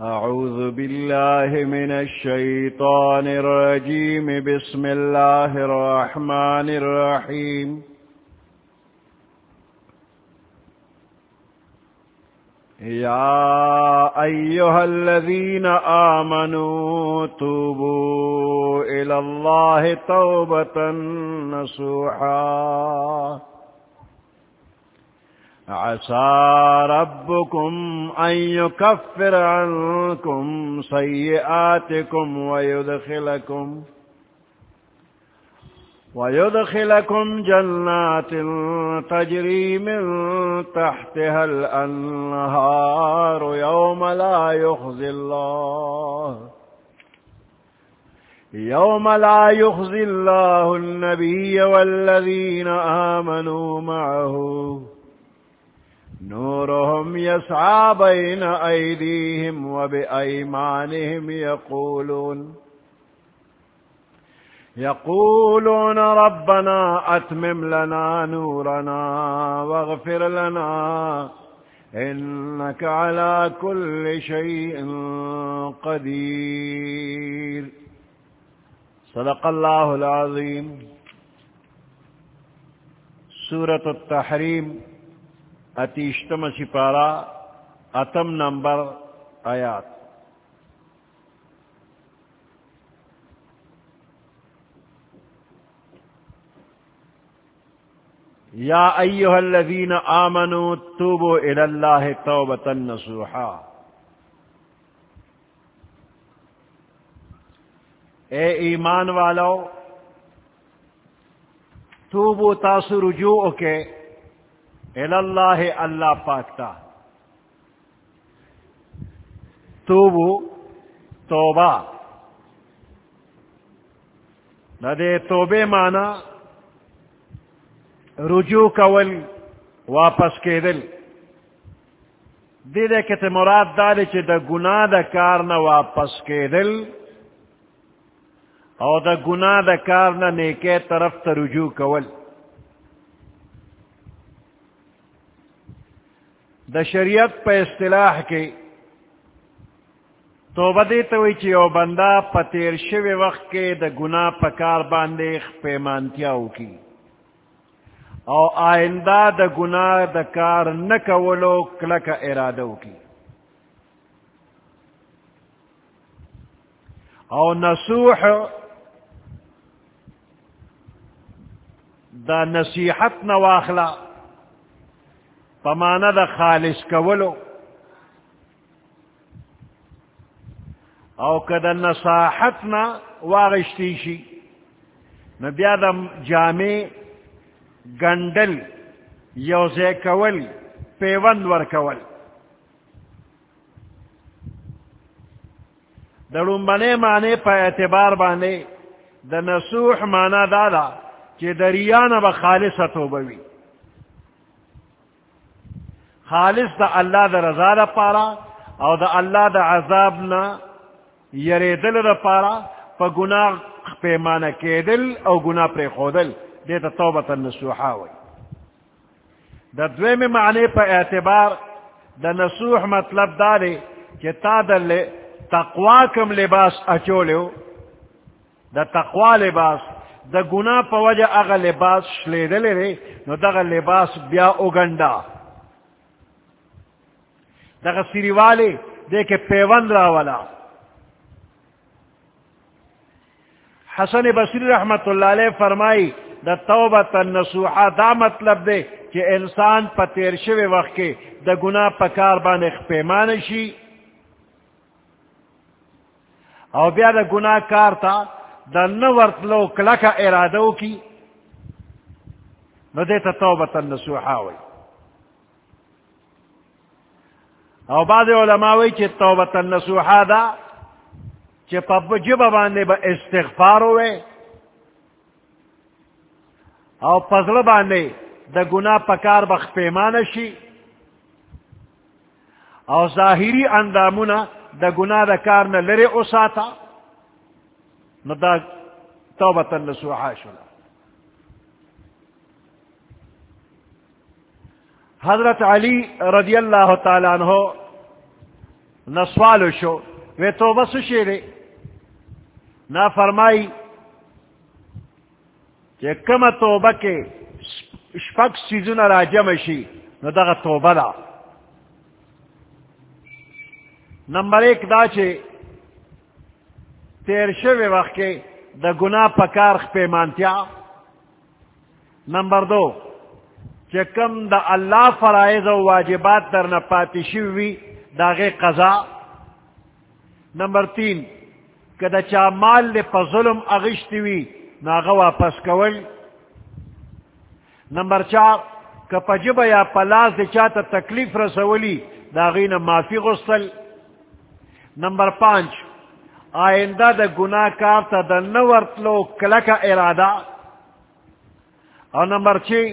أعوذ بالله من الشيطان الرجيم. بسم الله الرحمن الرحيم. يا أيها الذين آمنوا توبوا إلى الله توبة نصوحا عسى ربكم أن يكفر عنكم سيئاتكم ويدخلكم جنات تجري من تحتها الأنهار يوم لا يخزي الله النبي والذين آمنوا معه نورهم يسعى بين أيديهم وبأيمانهم يقولون ربنا أتمم لنا نورنا واغفر لنا إنك على كل شيء قدير. صدق الله العظيم. سورة التحریم اتیشتم سپارہ اتم نمبر آیات. یا ایہا الذین آمنوا توبوا الی اللہ توبۃ نصوحا. اے ایمان والو، توبوا تاسو رجوع کے اللہ اللہ پاکتا. توبو توبہ نہ دے توبے مانا رجوع کول واپس کے دل دے کتے مراد دارے چے دا گناہ دا کار نہ واپس کے دل او دا گناہ دا کار نہ نیکے طرف تا رجوع کول. دا شریعت پہ اصطلاح کے توبہ دیتا ہوئی چی او بندہ پا تیر شوی وقت کے دا گناہ پا کار باندے پیمانتیاو کی او آئندہ دا گناہ دا کار نکولو کلکا ارادو کی. او نصوح دا نصیحت نواخلا پمانا دا خالص کولو او کدا نصاحتنا واغشتیشی نبیا دا جامع گندل یوزے کول پیوند ور کول. درون بنے مانے پا اعتبار بانے دا نصوح مانا دادا چی دریانا با خالصتو بوی خالص دا اللہ دا رضا دا پارا او دا اللہ دا عذاب نا یری دل دا پارا پا گناہ پیمانا کے دل او گناہ پر خودل دیتا توبت النصوحا ہوئی. دا دوے میں معنی پا اعتبار دا نصوح مطلب دارے کہ تا دا تقوی کم لباس اچولیو دا تقوی لباس دا گناہ پا وجہ اغا لباس شلیدلے رے نو دا اغا لباس بیا اگنڈا دا سری والے دیکھے پیوند راولا. حسن بصری رحمت اللہ علیہ فرمائی دا توبۃ النصوحا دا مطلب دے کہ انسان پا تیر شوی وقت کے دا گناہ پا کار بانے پیمانشی او بیا دا گناہ کار تا دا نورتلو کلکا ارادو کی نو دیتا توبۃ النصوحا ہوئی. او بعض علماء چی توبۃ النصوحا دا چی پا جبا باندے با استغفار ہوئے او پزل باندے دا گناہ پکار بخ پیمانشی او ظاہری اندامونا دا گناہ دا کارنا لرے اساتا نو دا توبۃ النصوحا شلا. حضرت علی رضی اللہ تعالیٰ عنہ نسوالو شو وی توبہ سشی دے نا فرمائی کہ کم توبہ کے شپک سیزن راجم شی نو دا توبہ دا نمبر 1 دا چھے تیر شوی وقت کے دا گناہ پکار پیمانتیا. نمبر 2 کہ کم دا اللہ فرائض و واجبات در نپاتی شوی دا غی قضا. نمبر 3 کہ دا چا مال دے پا ظلم اغشتوی ناغا واپس کول. نمبر 4 کہ پا جبا یا پلاس دے چاہتا تکلیف رسولی دا غین معافی غسل. نمبر 5 آئندہ دا گناہ کار تا دا نورتلو کلکا ارادہ. اور نمبر 6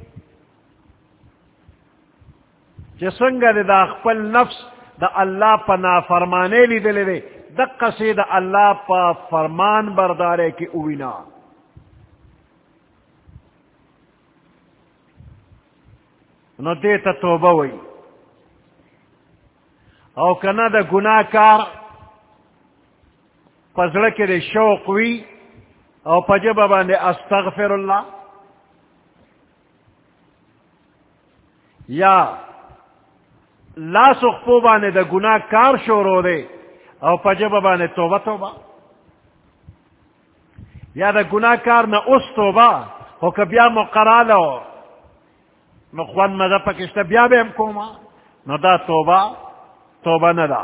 جسنگ دا اخپل نفس دا اللہ پا نافرمانے لی دلے دے دقا سے دا اللہ پا فرمان بردارے کی اوینا. نو دیتا توبہ وی او کنا دا گناہ کار پزڑکے دے شوق وی او پجبہ باندے استغفر اللہ یا لا سخپو باندے دا گناہ کار شورو دے او پجبہ باندے توبہ توبہ یا دا گناہ کار نا اس توبہ ہو کبیا مقرالو نخوان مذہب پکشتا بیا بے ہم کوما نو دا توبہ توبہ ندا.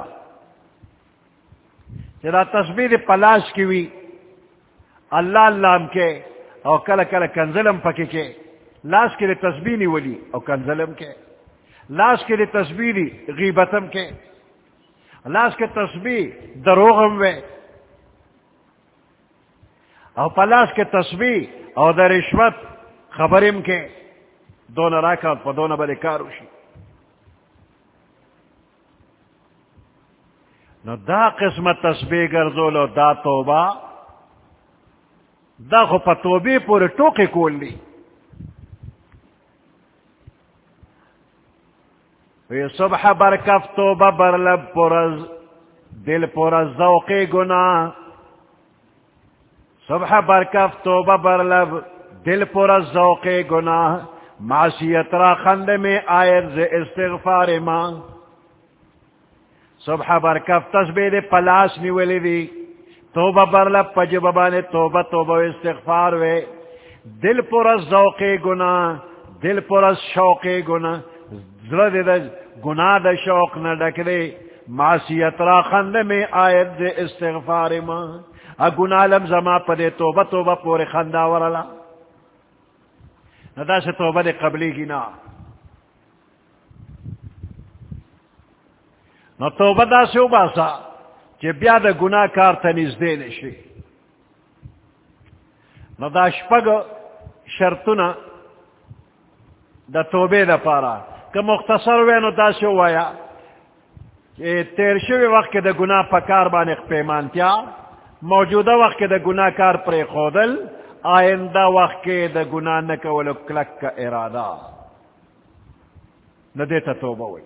جدا تسبیح پلاش کیوی اللہ اللہم کے او کل کل کنزلم پکی کے لاس کے لئے تسبیح نی ولی او کنزلم کے لاس کے لئے تسبیح نی غیبتم کے لاس کے تسبیح دروغم وے او پلاس کے تسبیح او در رشوت خبرم کے دون راکا پا دون بلے کاروشی. نو دا قسمت تسبیح گرزولو دا توبہ دا خو پا توبی پوری ٹوکی کول لی. وی صبح برکف توبہ برلب پورز دل پورز ذوقی گناہ. صبح برکف توبہ برلب دل پورز ذوقی گناہ معصیت را خند میں آیت ز استغفار ماں. صبح برکف تسبیح دے پلاس نیولی دی توبہ برلب پجبانے توبہ توبہ استغفار وے دل پورز ذوقی گناہ دل پورز شوقی گناہ زرد دا گناہ دا شوق نہ ڈک دے معصیت را خند میں آیت دے استغفار ماں. گناہ لم زما پدے توبہ توبہ پورے خندہ ورلا ندا سے توبہ دے قبلی کی نا. نو توبہ دا سے باسا چی بیا دا گناہ کار تنیز دے نشی. نو دا شپگ شرطنا دا توبے دا پارا کہ مختصر وے نو دا سے وایا کہ تیر شوی وقت دا گناہ پکار بانے پیمانتیا موجودہ وقت دا گناہ کار پر خودل آئندہ وقت کے دا گناہ نکولو کلک کا ارادہ نہ دیتا توبہ ہوئی.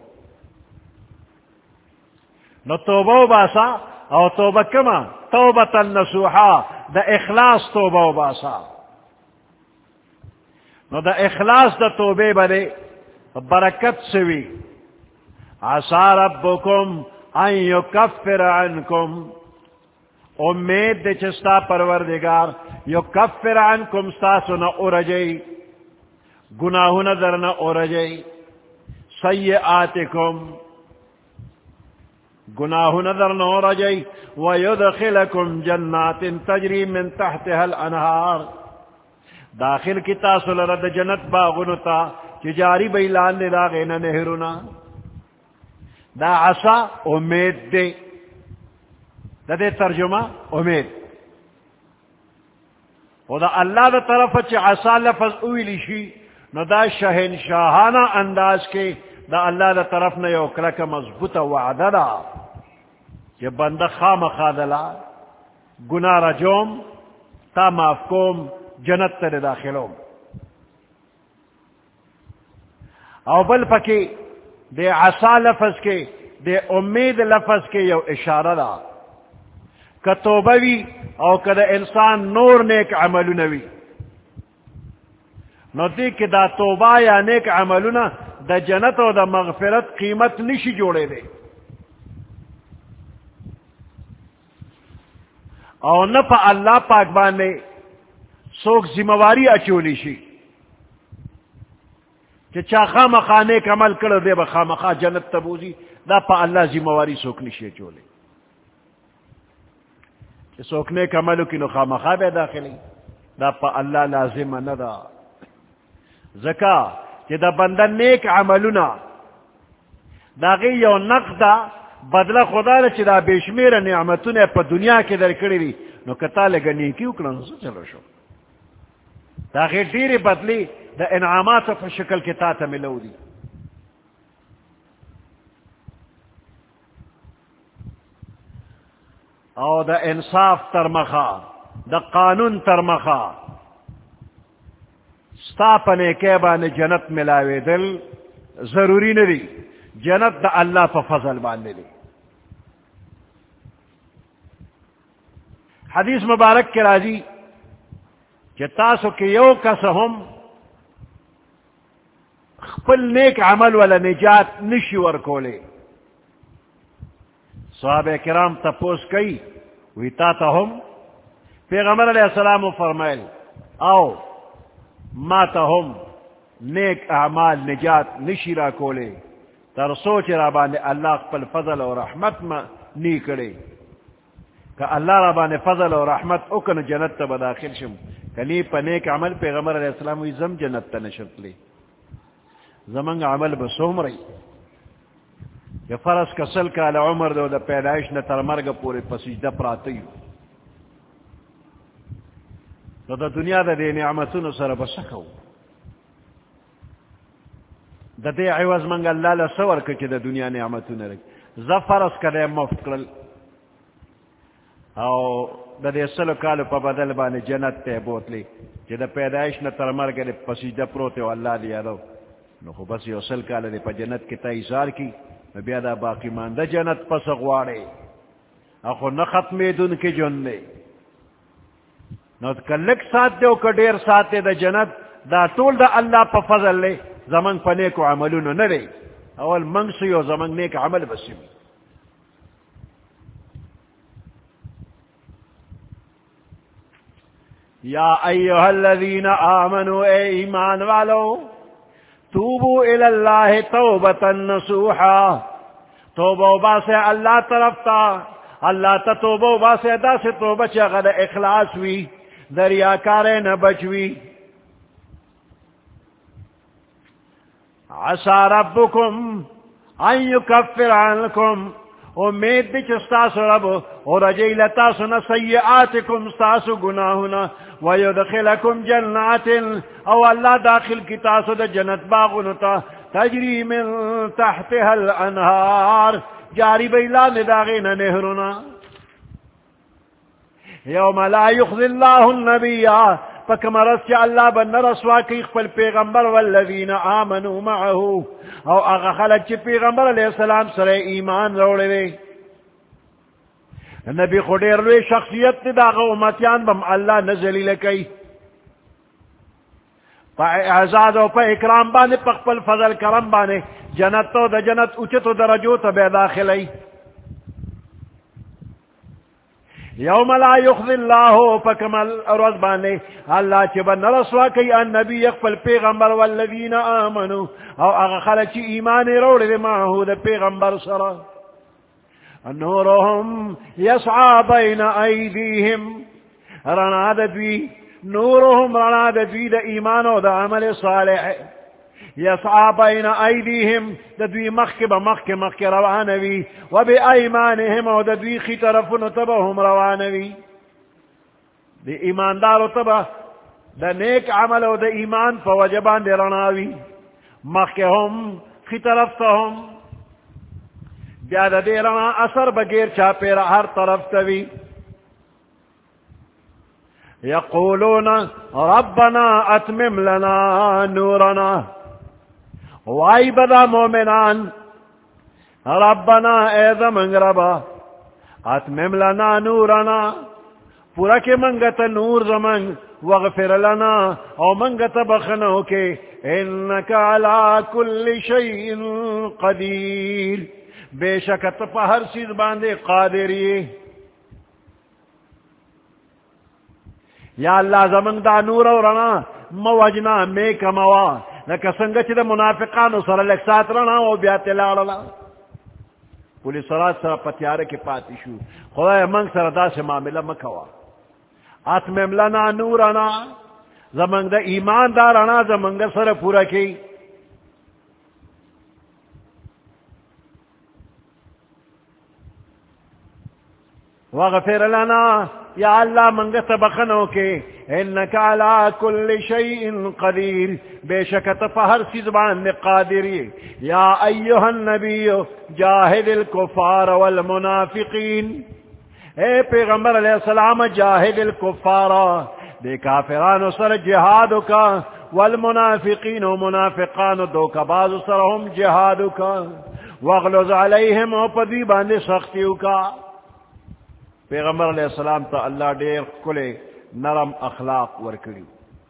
نو توبہ باسا او توبہ کما توبتا نصوحا دا اخلاص توبہ باسا. نو دا اخلاص دا توبے بلے برکت سوی عسى ربکم ان یکفر عنکم امید دے چستا پروردگار یکفر عنکم ستاسو نا ارجئی گناہو نظر نا ارجئی سیئاتکم گناہو نظر نا ارجئی ویدخلکم جنات تجری من تحتها الانہار داخل کی تاسو لرد جنت باغنتا چی جاری بیلان دے داغین نہرنا. دا عصا امید دے دا دے ترجمہ امید و دا اللہ دا طرف چی عصا لفظ اویلی شی نو دا شہنشاہانہ انداز کے دا اللہ دا طرف نے یو کلک مضبوط وعدہ دا کہ بندہ خام خادلا گناہ رجوم تا مافکوم جنت تر داخلوم. او بل پکی دے عصا لفظ کے دے امید لفظ کے یو اشارہ دا کہ توبہ وی او کہ دا انسان نور نیک عملونوی نو دی کہ دا توبہ یا نیک عملونا دا جنت او دا مغفرت قیمت نشی جوڑے دے او نہ پا اللہ پاک بانے سوک ذمہواری اچولی شی کہ چا خامخا نیک عمل کرو دے با خامخا جنت تبوزی دا پا اللہ ذمہواری سوک نشی اچولی کہ سوک نیک عملو کی نو خامخا بے داخلی دا پا اللہ لازم ندا زکا کہ دا بندہ نیک عملونا دا غی یو نقدا بدلہ خدا دا چی دا بیشمیر نعمتون پا دنیا کے در کری دی نو کتا لگا نیکیو کرن سو چلو شو دا غیر دیر بدلی دا انعامات پا شکل کے تاتا ملو دی او دا انصاف ترمخا دا قانون ترمخا ستا پنے کے بانے جنت ملاوے دل ضروری ندی جنت دا اللہ پا فضل بانے دی حدیث مبارک کے راضی کہ تاسو کہ یو کسہم خپل نیک عمل والا نجات نشی ورکولے صحابہ کرام تپوس کئی وی تا ہم پیغمبر علیہ السلام فرمائل آؤ ما تا ہم نیک اعمال نجات نشی را کولے تر سوچ را بانے اللہ خپل فضل و رحمت ما نی کرے کہ اللہ را بانے فضل و رحمت اکن جنت تا بداخل شم کنی پا نیک عمل پیغمبر علیہ السلام وی زم جنت تا نشرت لے زمنگ عمل بسوم رئی کہ فرض کسل کال عمر دو دا پیدائش نہ ترمرگ پورے پسیجدہ پراتیو تو دا دنیا دا دے نعمتون سر بسکو دا دے عوض منگ اللہ لسور کچھ دا دنیا نعمتون رک زفرس کدے مفت کرل او دا دے سلو کالو پا بدل بانے جنت تے بوتلی چی دا پیدائش نہ ترمرگ دے پسیجدہ پروتے و اللہ دیا دو نو خو بس یو سل کال دے پا جنت کی تایزار کی بیا دا باقی ماندہ جنت پس غوارے اخو نہ ختمی دن کی جن دے نو کلک ساتھ دے او کدیر ساتھ دے دا جنت دا طول دا اللہ پا فضل لے زمان پا نیکو عملونو نرے اول منگ سیو زمان نیک عمل بسیم یا ایوہ الذین آمنوا اے ایمان والو توبو الاللہ توبتا نصوحا توبو باسے اللہ طرف تا اللہ تا توبو باسے دا سے توبہ چاگل اخلاص وی دریاکارے نہ بچوی عسى ربكم ان يكفر عنكم امید دی چستاس رب اور رجیلتاس نسیئاتکم ستاس گناہنا ویدخلکم جنات او اللہ داخل کی تاسو دا جنت باغنتا تجری من تحتها الانہار جاری بیلا نداغین نہرنا یوم لا یخذی اللہ النبیہ فکمرس چا اللہ بن رسوا کی اخفل پیغمبر والذین آمنوا معہو او اغا خلق چی پیغمبر علیہ السلام سر ایمان روڑے دے نبی خودیر روی شخصیت دا اغا امتیان بم اللہ نزلی لکی پا اعزاد و پا اکرام بانے پا خپل فضل کرم بانے جنت تو دا جنت اچتو درجو تا بے داخلی یوم لا یخذ اللہ فکمل روز بانے اللہ چی بن رسوا کی النبی یقفل پیغمبر والذین آمنوا او اغا خلق چی ایمان روڑ دے معہو دے پیغمبر سرا نورهم یسعا بین ایدیہم رنا دوی نورهم رنا دوی دا ایمان و دا عمل صالح یسعا بین ایدیہم دا دوی مخک روانوی و بی ایمانہم و دا دوی خی طرفن تبہم روانوی دی ایماندار تبہ دا نیک عمل و دا ایمان پا وجبان دی رناوی مخکہم خی طرف تہم بیا دا دی رنا اثر بگیر چاپیر ہر طرف توی یقولون ربنا اتمم لنا نورنا وائی بدا مومنان ربنا اے زمنگ ربا اتمم لنا نورنا پورا کے منگت نور زمنگ واغفر لنا او منگت بخنو کے انکا علا کل شیء قدیر بے شکت پا ہر چیز باندے قادری یا اللہ زمنگ دا نور و رنا موجنا میں کموا لکا سنگا چی دا منافقانو سر لکسات رنا و بیات لارلا پولیس سرات سر پتیارے کے پاتی شو خدای منگ سر دا سے معاملہ مکوا اتمم لنا نورنا زمنگ دا ایمان دارنا زمنگ سر پورا کی وغفر لنا یا اللہ منگت بخنو کے انکا علا کل شیء قدیر بے شکت پہر سیزبان قادری یا ایوہ النبی جاہد الکفار والمنافقین اے پیغمبر علیہ السلام جاہد الکفار دے کافران سر جہاد کا والمنافقین و منافقان دو کباز سرهم جہاد کا واغلظ علیہم و پدی باندے سختیو کا پیغمبر علیہ السلام تا اللہ دیر کلے نرم اخلاق ورکڑی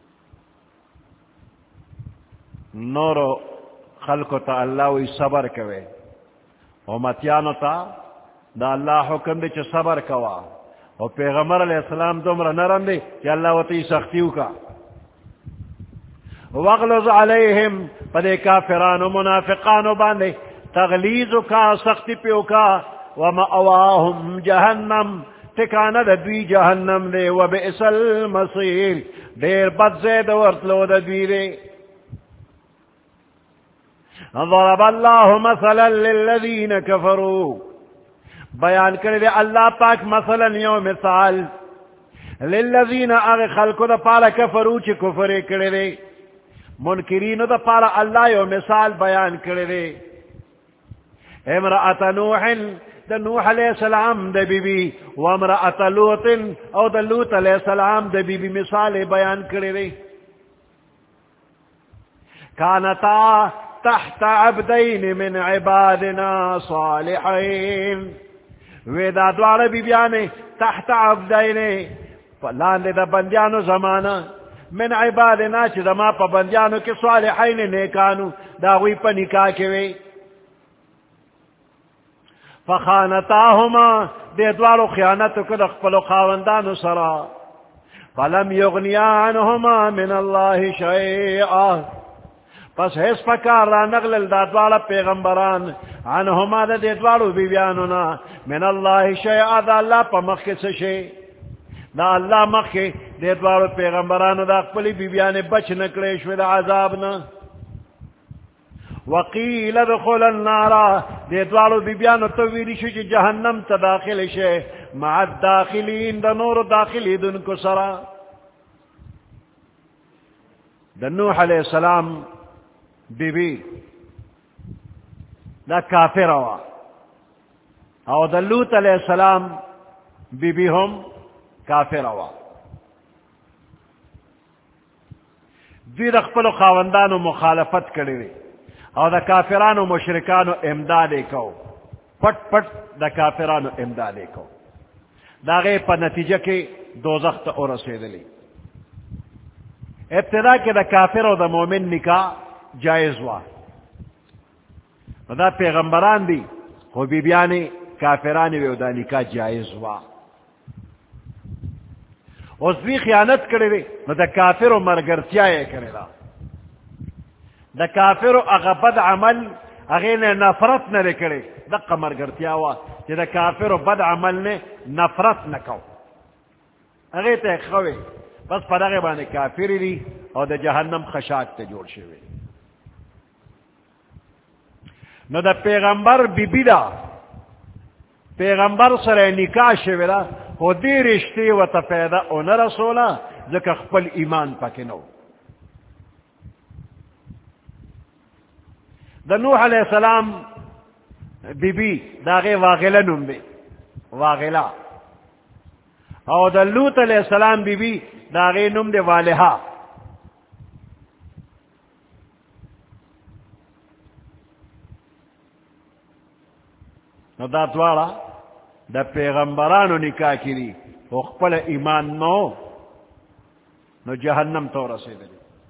نورو خلقو تا اللہ وی صبر کوئے امتیانو تا دا اللہ حکم دے چھ صبر کوا اور پیغمبر علیہ السلام دومرا نرم دے کہ اللہ وطی سختیو کا واغلظ علیہم پدے کافران و منافقان باندے تغلیظ کا سختی پیو کا ومأواہم جہنم ٹکانہ دا دوی جہنم دے وبئس المصیر دیر بد زید ورطلو دا دوی دے ضرب اللہ مثلا للذین کفروا بیان کردے اللہ پاک مثلا یو مثال للذین اغی خلقو دا پارا کفروا چی کفر کردے منکرینو دا پارا اللہ یو مثال بیان کردے امرأت نوح دا نوح علیہ السلام دا بی بی وامرأت لوط او دا لوط علیہ السلام دا بی بی مثال بیان کردے کانتا تحت عبدین من عبادنا صالحین ویدا دوار بی بیانے تحت عبدین لاندے دا بندیانو زمانہ من عبادنا چی دا ما پا بندیانو کے صالحین نیکانو دا غوی پا نکاح کے وی فخانتاہما دے دوارو خیانتو کدخ پلو خاوندانو سرا فلم یغنیا عنہما من اللہ شیئا پس حس پکار را نغلل دا دوارا پیغمبران عنہما دا دے دوارو بیبیانونا من اللہ شیئا دا اللہ پا مخی سشے دا اللہ مخی دے دوارو پیغمبرانو دا اقبلی بیبیانے بچ نکلیشوی دا عذابنا وقیل ادخل النار دے دوارو بیبیانو تویری شو چی جہنم تا داخل شے مع الداخلین دا نور داخلی دن کو سرا دا نوح علیہ السلام بی بی دا کافر ہوا او دا لوط علیہ السلام بی بی ہم کافر ہوا دی دا خپلو خاوندانو مخالفت کردی او دا کافرانو مشرکانو امدادے کو پٹ پٹ دا کافرانو امدادے کو دا غیر پا نتیجہ کے دوزخ تا اور رسیدلی ابتدا کے دا کافر و دا مومن نکاح جائز وا دا پیغمبران دی خو بیبیانی کافرانی وی دا نکاح جائز وا اس بھی خیانت کرے دا کافر و مرگرتیاں کرے دا کافر و اغبد عمل اغین نفرت نہ کرے دا مرگرتیا وا کہ دا کافر و بد عمل نے نفرت نہ کو اغی تے خوے بس پدغه باندې کافر دی او د جہنم خشاک ته جوړ شوی نو دا پیغمبر بی بی دا پیغمبر سره نکاح شوی دا خو دی رشتی و تا پیدا اون رسولا ذکر خپل ایمان پاکی نو دا نوح علیہ السلام بی بی دا غی واغلہ نم بی واغلہ او دا لوط علیہ السلام بی بی دا غی نم دے والہا نو دا دوارا دا پیغمبرانو نکاح کی دی او خپل ایمان نو جہنم تو رسیدلی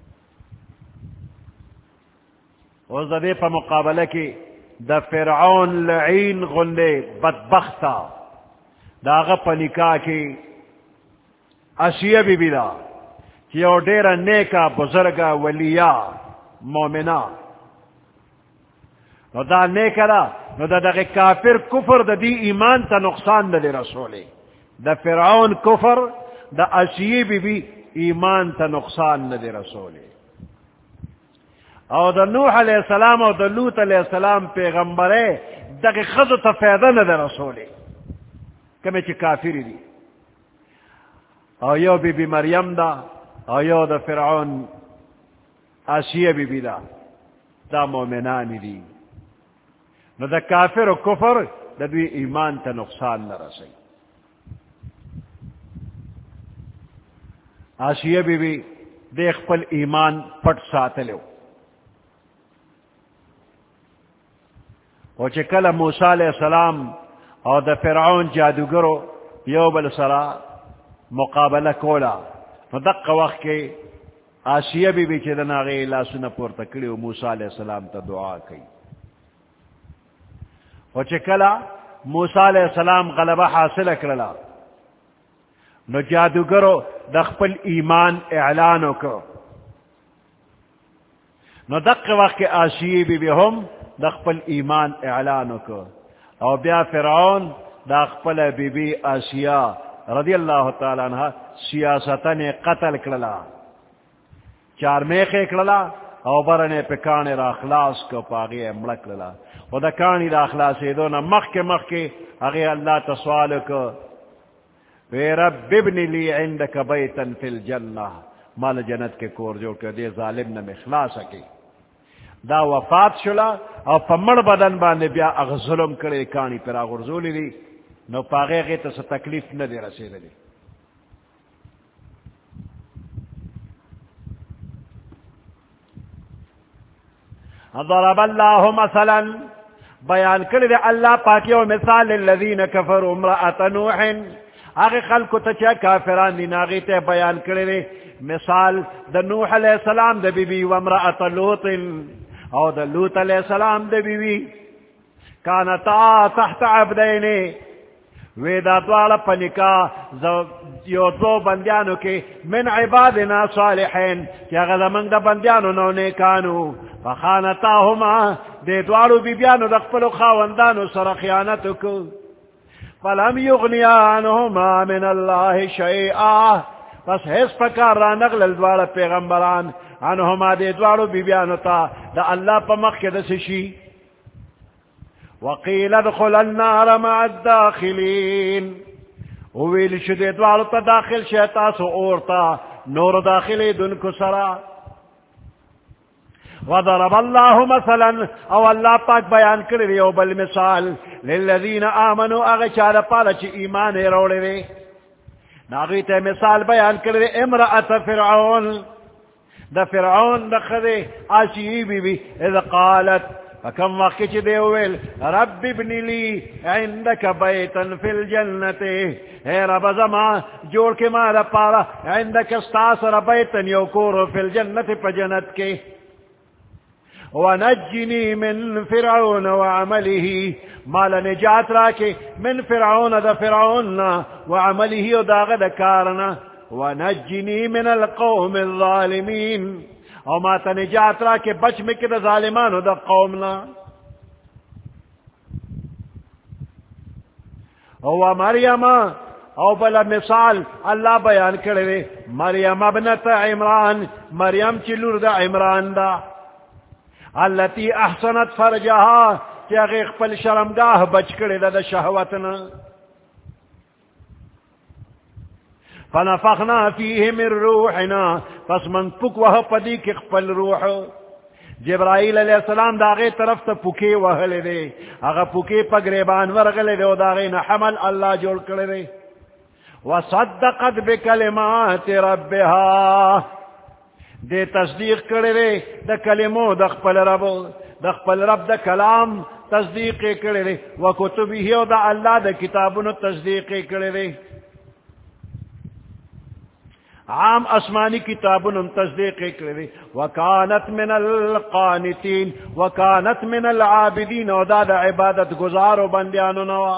او دا دے پا مقابلہ کی دا فرعون لعین غندے بدبختا دا غپ نکاح کی آسیہ بی بی دا چی او دیر نیکا بزرگا ولیہ مومنہ نو دا نیکا دا نو دا دا کافر کفر دا دی ایمان تا نقصان دا دی رسولی دا فرعون کفر دا آسیہ بی بی ایمان تا نقصان دا دی رسولی او دا نوح علیہ السلام او دا لوط علیہ السلام پیغمبرے دا خض تا فیدہ دا دی رسولی کمی چی کافری دی او یو بی بی مریم دا او یو دا فرعون آسیہ بی بی دا مومنانی دی نو دا کافر و کفر دا دوی ایمان تا نقصان نرسی آسیہ بی بی دیکھ پل ایمان پٹ ساتلو او چکل موسیٰ علیہ السلام او دا فرعون جادوگرو یو بل سرا مقابلہ کولا نو دقا وقت کے آسیہ بی بی چیدن آگئی اللہ سنہ پورتا کری و موسیٰ علیہ السلام تا دعا کی و چکلا موسیٰ علیہ السلام غلبہ حاصل اکرلا نو جادوگرو دخپل ایمان اعلانو کو نو دقا وقت کے آسیہ بی بی ہم دخپل ایمان اعلانو کو او بیا فرعون دخپل بی بی آسیہ رضی اللہ تعالی عنہ سیاستن قتل کرلا چار میخے کرلا او برنے پکانے را اخلاص کو پاگی امڑک للا و دا کانی را اخلاص دونا مخ کے اگے اللہ تسوال کو وی رب ابن لی عندک بیتا فی الجنہ مال جنت کے کور جو کہ دے ظالم نم اخلاص کی دا وفات شلا او پمڑ بدن باندے بیا اغظلم کرے کانی پر آغرزولی دی نو پاگے غی تس تکلیف نہ دے رسے دی ضرب اللہ مثلا بیان کردے اللہ پاکی و مثال للذین کفروا امرأت نوح آگے خلق تچا کافران دین آگے تے بیان کردے مثال دا نوح علیہ السلام دا بی بی و امرأت لوط او دا لوط علیہ السلام دا بی بی کانتا تحت عبدین ویدا دوارا پنکا یو دو بندیانو کے من عبادنا صالحین کیا غدا من دا بندیانو نو نیکانو فخانتاہما دے دوارو بی بیانو دقپلو خاوندانو سر خیانتو کو فلم یغنیانہما من اللہ شیئا پس حس پکار را نغلل دوارا پیغمبران انہما دے دوارو بی بیانو تا دا اللہ پا مخی دسشی وقیل ادخل النار مع الداخلین ویل شدے دوارو تا داخل شیطاسو اورتا نور داخلی دن کو سرا وضرب اللہ مثلا او اللہ پاک بیان کردی او بالمثال للذین آمنوا اغچار پالا چی ایمان روڑے دے ناغیت مثال بیان کردی امرأت فرعون دا فرعون دا خدے آسیی بی بی اذا قالت فکم وقت چی دے ویل رب ابن لی عندک بیتا فی الجنت اے رب زمان جوڑ کے مالا پارا عندک استاثر بیتا یوکورو فی الجنت پا جنت کے ونجنی من فرعون وعمله مالا نجات راکے من فرعون دا فرعون وعمله داغ دا کارنا ونجنی من القوم الظالمین او ما تا نجات راکے بچ میں کہ دا ظالمانو دا قومنا او مریم او بلا مثال اللہ بیان کرے مریم ابنت عمران مریم چلور دا عمران دا اللتی احسنت فرجہا کہ اغیق پل شرمگاہ بچ کرے دا شہوتنا فنفخنا فیہ من روحنا پس من پک وہ پدی کی خپل روح جبرائیل علیہ السلام داغے طرف تا پکے وحلے دے اگا پکے پا گریبان ورغلے دے و داغے نحمل اللہ جوڑ کرے دے وصدقت بکلمات ربها دے تصدیق کرے دے دا کلمو دا خپل رب دا کلام تصدیق کرے دے وکتبہ او دا اللہ دا کتابونو تصدیق کرے دے عام اسمانی کتابونو تصدیق کرے دے وکانت من القانتین وکانت من العابدین او دا عبادت گزارو بندیانو نوا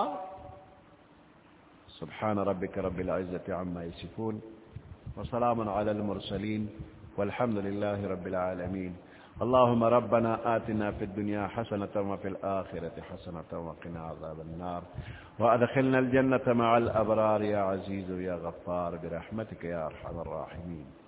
سبحان ربك رب العزة عما يصفون وسلام على المرسلين والحمد لله رب العالمين اللهم ربنا آتنا في الدنيا حسنة وفي الآخرة حسنة وقنا عذاب النار وأدخلنا الجنة مع الأبرار يا عزيز يا غفار برحمتك يا أرحم الراحمين